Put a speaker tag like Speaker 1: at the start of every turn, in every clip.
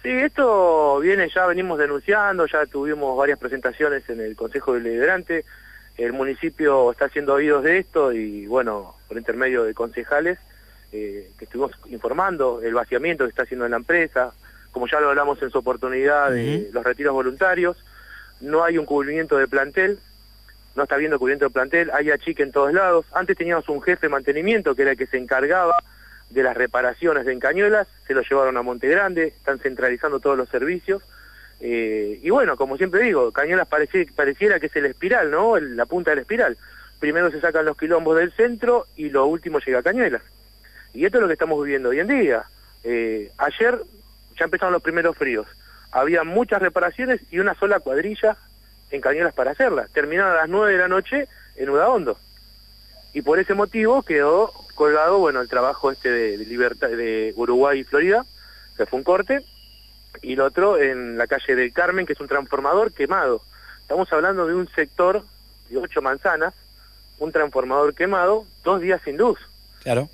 Speaker 1: Sí, esto ya venimos denunciando, ya tuvimos varias presentaciones en el Consejo Deliberante, el municipio está haciendo oídos de esto y bueno, por intermedio de concejales, que estuvimos informando el vaciamiento que está haciendo en la empresa, como ya lo hablamos en su oportunidad de los retiros voluntarios, no hay un cubrimiento de plantel, no está habiendo cubrimiento de plantel, hay achique en todos lados. Antes teníamos un jefe de mantenimiento que era el que se encargaba de las reparaciones de Cañuelas, se lo llevaron a Monte Grande, están centralizando todos los servicios, y bueno, como siempre digo, Cañuelas pareciera que es el espiral, ¿no? La punta del espiral. Primero se sacan los quilombos del centro y lo último llega a Cañuelas. Y esto es lo que estamos viviendo hoy en día. Ayer ya empezaron los primeros fríos, había muchas reparaciones y una sola cuadrilla en Cañuelas para hacerlas. Terminaron a las 9 de la noche en Udaondo. Y por ese motivo quedó colgado, bueno, el trabajo de Uruguay y Florida, que fue un corte, y el otro en la calle del Carmen, que es un transformador quemado. Estamos hablando de un sector de 8 manzanas, un transformador quemado, 2 días sin luz.
Speaker 2: Claro.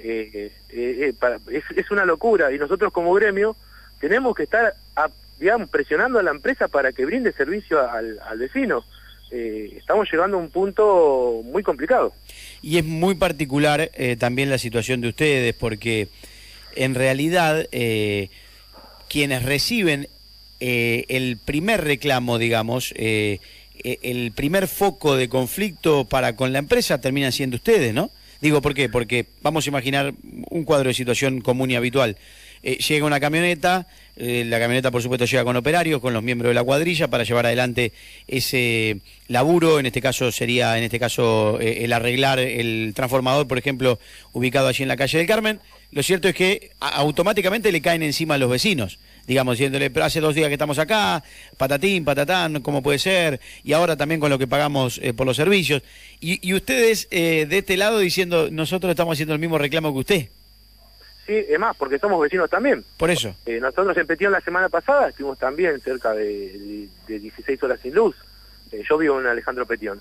Speaker 1: Es una locura, y nosotros como gremio tenemos que estar, digamos, presionando a la empresa para que brinde servicio al vecino. Estamos llegando a un punto muy complicado.
Speaker 2: Y es muy particular también la situación de ustedes, porque en realidad quienes reciben el primer reclamo, digamos, el primer foco de conflicto para con la empresa terminan siendo ustedes, ¿no? Digo, ¿por qué? Porque vamos a imaginar un cuadro de situación común y habitual. Llega una camioneta, la camioneta por supuesto llega con operarios, con los miembros de la cuadrilla para llevar adelante ese laburo. En este caso sería, el arreglar el transformador, por ejemplo, ubicado allí en la calle del Carmen. Lo cierto es que automáticamente le caen encima a los vecinos, digamos, diciéndole, pero hace 2 días que estamos acá, patatín, patatán, ¿cómo puede ser? Y ahora también con lo que pagamos por los servicios. Y ustedes de este lado diciendo, nosotros estamos haciendo el mismo reclamo que usted.
Speaker 1: Sí, es más, porque somos vecinos también.
Speaker 2: Por eso.
Speaker 1: Nosotros en Petión la semana pasada estuvimos también cerca de 16 horas sin luz. Yo vivo en Alejandro Petión.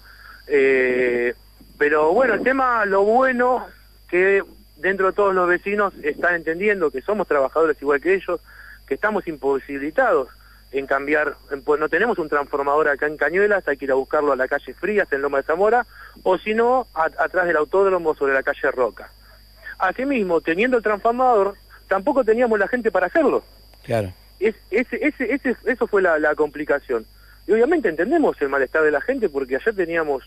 Speaker 1: Pero bueno, el tema, lo bueno, que dentro de todos los vecinos están entendiendo que somos trabajadores igual que ellos, que estamos imposibilitados en cambiar, pues no tenemos un transformador acá en Cañuelas, hay que ir a buscarlo a la calle Frías, en Loma de Zamora, o si no, atrás del autódromo sobre la calle Roca. Asimismo, teniendo el transformador, tampoco teníamos la gente para hacerlo.
Speaker 2: Claro.
Speaker 1: Eso fue la complicación. Y obviamente entendemos el malestar de la gente, porque ayer teníamos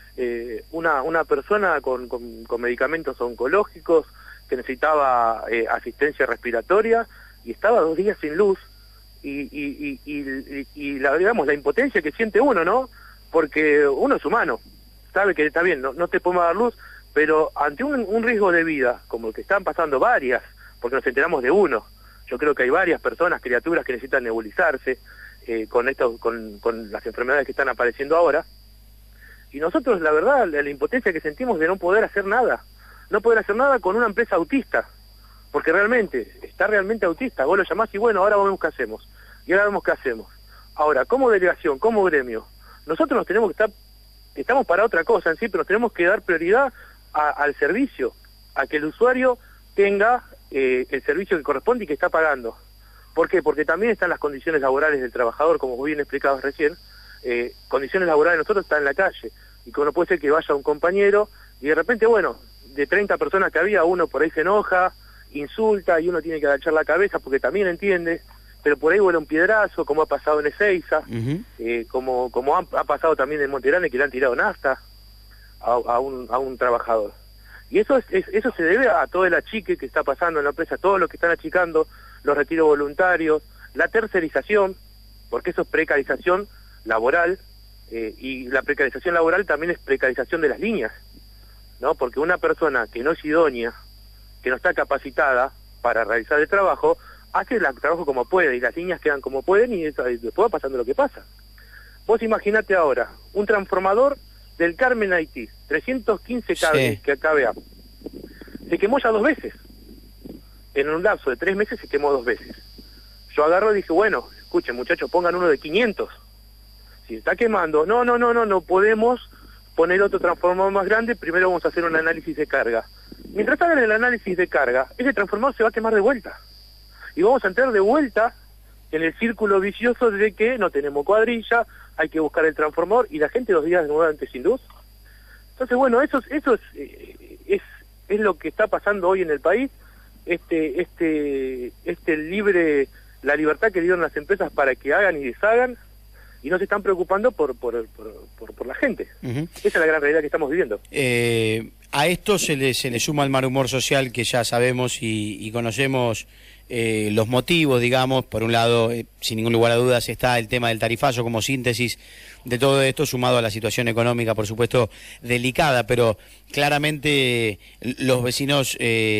Speaker 1: una persona con medicamentos oncológicos que necesitaba asistencia respiratoria y estaba 2 días sin luz. Y digamos, la impotencia que siente uno, ¿no? Porque uno es humano, sabe que está bien, no te podemos dar luz, pero ante un riesgo de vida, como el que están pasando varias, porque nos enteramos de uno, yo creo que hay varias personas, criaturas que necesitan nebulizarse con las enfermedades que están apareciendo ahora, y nosotros, la verdad, la impotencia que sentimos de no poder hacer nada con una empresa autista, porque está realmente autista. Vos lo llamás y bueno, ahora vemos qué hacemos, y ahora vemos qué hacemos. Ahora, como delegación, como gremio, nosotros nos tenemos que estamos para otra cosa en sí, pero nos tenemos que dar prioridad al servicio, a que el usuario tenga el servicio que corresponde y que está pagando. ¿Por qué? Porque también están las condiciones laborales del trabajador, como bien explicabas recién. Condiciones laborales de nosotros están en la calle, y como no puede ser que vaya un compañero y de repente, bueno, de 30 personas que había, uno por ahí se enoja, insulta y uno tiene que agachar la cabeza porque también entiende, pero por ahí vuela un piedrazo, como ha pasado en Ezeiza, como ha pasado también en Monte Grande, que le han tirado nafta a un trabajador. Y eso se debe a todo el achique que está pasando en la empresa, todos los que están achicando, los retiros voluntarios, la tercerización, porque eso es precarización laboral, y la precarización laboral también es precarización de las líneas, ¿no? Porque una persona que no es idónea, que no está capacitada para realizar el trabajo, hace el trabajo como puede, y las líneas quedan como pueden, y después va pasando lo que pasa. Vos imaginate ahora, un transformador del Carmen Haití, 315 cables que KVA, se quemó ya 2 veces. En un lapso de 3 meses se quemó 2 veces. Yo agarro y dije, bueno, escuchen muchachos, pongan uno de 500. Si está quemando, no podemos poner otro transformador más grande, primero vamos a hacer un análisis de carga. Mientras hagan el análisis de carga, ese transformador se va a quemar de vuelta. Y vamos a entrar de vuelta en el círculo vicioso de que no tenemos cuadrilla, hay que buscar el transformador y la gente 2 días nuevamente sin luz. Entonces, bueno, eso es lo que está pasando hoy en el país, la libertad que dieron las empresas para que hagan y deshagan, y no se están preocupando por la gente. Esa es la gran realidad que estamos viviendo.
Speaker 2: A esto se le suma el mal humor social que ya sabemos y conocemos los motivos, digamos. Por un lado, sin ningún lugar a dudas, está el tema del tarifazo como síntesis de todo esto, sumado a la situación económica, por supuesto, delicada, pero claramente los vecinos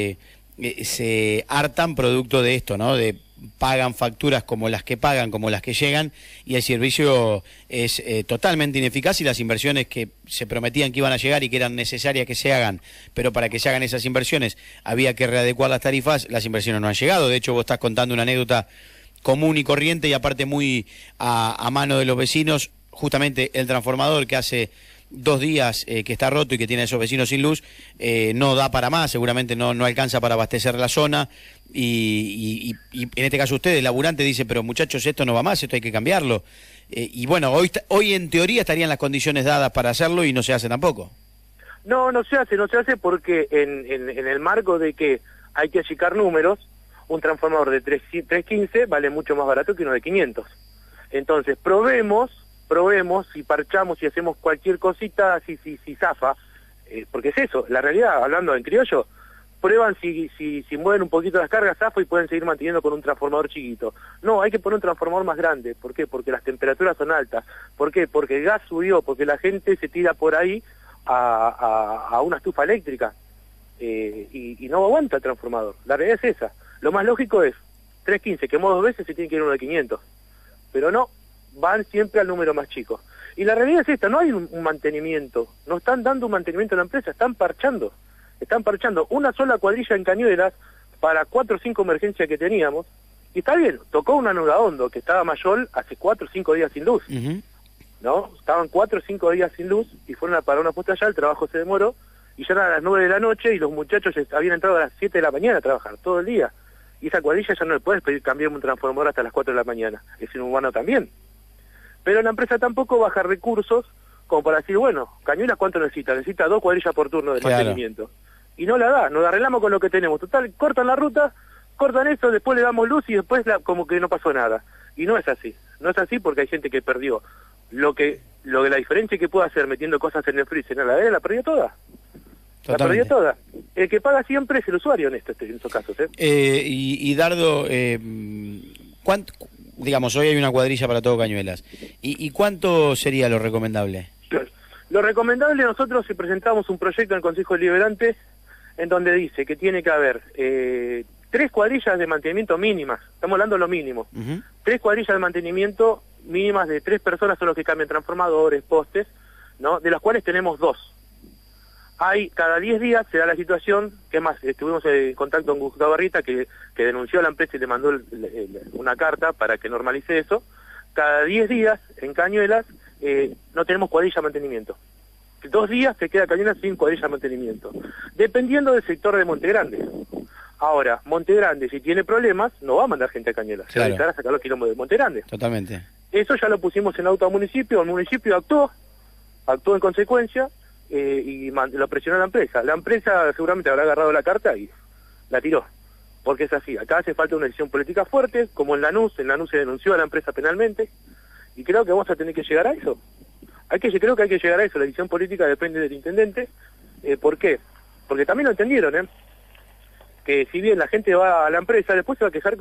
Speaker 2: se hartan producto de esto, ¿no? Pagan facturas como las que pagan, como las que llegan, y el servicio es totalmente ineficaz, y las inversiones que se prometían que iban a llegar y que eran necesarias que se hagan, pero para que se hagan esas inversiones había que readecuar las tarifas, las inversiones no han llegado. De hecho, vos estás contando una anécdota común y corriente y aparte muy a mano de los vecinos, justamente el transformador que hace 2 días que está roto y que tiene a esos vecinos sin luz, no da para más, seguramente no alcanza para abastecer la zona, y en este caso ustedes, laburante, dice, pero muchachos, esto no va más, esto hay que cambiarlo. Y bueno, hoy en teoría estarían las condiciones dadas para hacerlo y no se hace tampoco.
Speaker 1: No se hace porque en el marco de que hay que achicar números, un transformador de 315 vale mucho más barato que uno de 500. Entonces, probemos si parchamos y hacemos cualquier cosita, si zafa, porque es eso, la realidad, hablando en criollo, prueban si mueven un poquito las cargas, zafa y pueden seguir manteniendo con un transformador chiquito. No, hay que poner un transformador más grande. ¿Por qué? Porque las temperaturas son altas. ¿Por qué? Porque el gas subió, porque la gente se tira por ahí a una estufa eléctrica y no aguanta el transformador. La realidad es esa. Lo más lógico es 315, que 2 veces se tiene que ir uno de 500. Pero no, van siempre al número más chico. Y la realidad es esta, no hay un mantenimiento, no están dando un mantenimiento a la empresa, están parchando una sola cuadrilla en Cañuelas para 4 o 5 emergencias que teníamos, y está bien, tocó una Nugaondo que estaba mayor hace 4 o 5 días sin luz, ¿no? Estaban 4 o 5 días sin luz y fueron a parar una puesta allá, el trabajo se demoró, y ya eran a las 9 de la noche y los muchachos habían entrado a las 7 de la mañana a trabajar, todo el día, y esa cuadrilla ya no le puedes pedir cambiar un transformador hasta las 4 de la mañana, es inhumano también. Pero la empresa tampoco baja recursos como para decir, bueno, Cañuelas, ¿cuánto necesita? Necesita 2 cuadrillas por turno de mantenimiento. Y no la da, nos arreglamos con lo que tenemos. Total, cortan la ruta, cortan esto, después le damos luz y después como que no pasó nada. Y no es así. No es así porque hay gente que perdió. La diferencia que puede hacer metiendo cosas en el freezer, en la heladera, la perdió toda. Totalmente. La perdió toda. El que paga siempre es el usuario en estos casos.
Speaker 2: Y Dardo, ¿cuánto? Digamos, hoy hay una cuadrilla para todo Cañuelas. ¿Y cuánto sería lo recomendable?
Speaker 1: Lo recomendable, nosotros si presentamos un proyecto en el Consejo Deliberante en donde dice que tiene que haber 3 cuadrillas de mantenimiento mínimas, estamos hablando de lo mínimo, 3 cuadrillas de mantenimiento mínimas de 3 personas son los que cambian transformadores, postes, ¿no? De las cuales tenemos 2. Cada 10 días se da la situación, que más, estuvimos en contacto con Gustavo Barrita, que denunció a la empresa y le mandó una carta para que normalice eso. Cada 10 días en Cañuelas no tenemos cuadrilla de mantenimiento. 2 días se queda Cañuelas sin cuadrilla de mantenimiento, dependiendo del sector de Monte Grande. Ahora, Monte Grande, si tiene problemas, no va a mandar gente a Cañuelas, se va a dedicar a sacar los kilómetros de Monte Grande.
Speaker 2: Totalmente.
Speaker 1: Eso ya lo pusimos en auto al municipio, el municipio actuó en consecuencia, y lo presionó la empresa. La empresa seguramente habrá agarrado la carta y la tiró, porque es así. Acá hace falta una decisión política fuerte, como en Lanús se denunció a la empresa penalmente, y creo que vamos a tener que llegar a eso. Creo que hay que llegar a eso, la decisión política depende del intendente. ¿Por qué? Porque también lo entendieron, que si bien la gente va a la empresa, después se va a quejar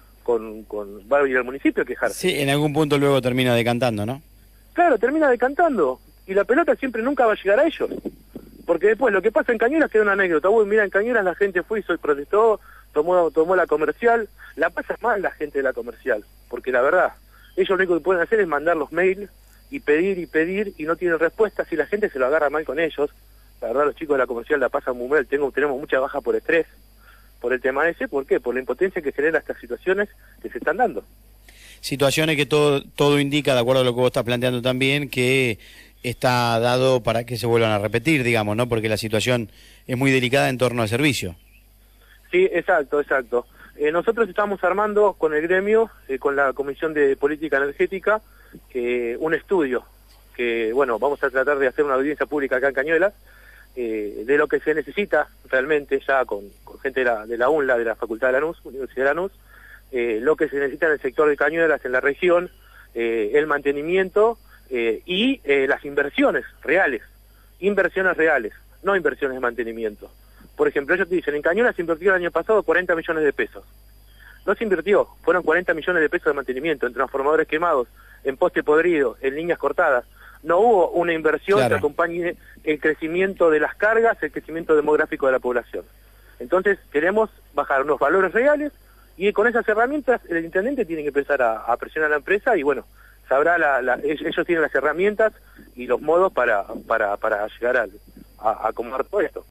Speaker 1: va a ir al municipio a quejarse. Sí,
Speaker 2: en algún punto luego termina decantando, ¿no?
Speaker 1: Claro, termina decantando. Y la pelota siempre nunca va a llegar a ellos. Porque después lo que pasa en Cañuelas queda una anécdota. Uy, mira, en Cañuelas la gente fue y protestó, tomó la comercial. La pasa mal la gente de la comercial. Porque la verdad, ellos lo único que pueden hacer es mandar los mails y pedir y no tienen respuesta. Si la gente se lo agarra mal con ellos, la verdad los chicos de la comercial la pasan muy mal. Tenemos mucha baja por estrés, por el tema ese. ¿Por qué? Por la impotencia que genera estas situaciones que se están dando. Situaciones que todo indica, de acuerdo a lo que vos estás planteando también, que está dado para que se vuelvan a repetir, digamos, ¿no? Porque la situación es muy delicada en torno al servicio. Sí, exacto. Nosotros estamos armando con el gremio, con la Comisión de Política Energética, un estudio que, bueno, vamos a tratar de hacer una audiencia pública acá en Cañuelas, de lo que se necesita realmente ya con gente de la UNLA, de la Facultad de Lanús, Universidad de Lanús, lo que se necesita en el sector de Cañuelas, en la región, el mantenimiento y las inversiones reales, no inversiones de mantenimiento. Por ejemplo, ellos te dicen, en Cañuelas se invirtió el año pasado 40 millones de pesos. No se invirtió, fueron 40 millones de pesos de mantenimiento en transformadores quemados, en poste podrido, en líneas cortadas. No hubo una inversión que acompañe el crecimiento de las cargas, el crecimiento demográfico de la población. Entonces queremos bajar unos valores reales y con esas herramientas el intendente tiene que empezar a presionar a la empresa y bueno, sabrá ellos tienen las herramientas y los modos para llegar a acomodar todo esto.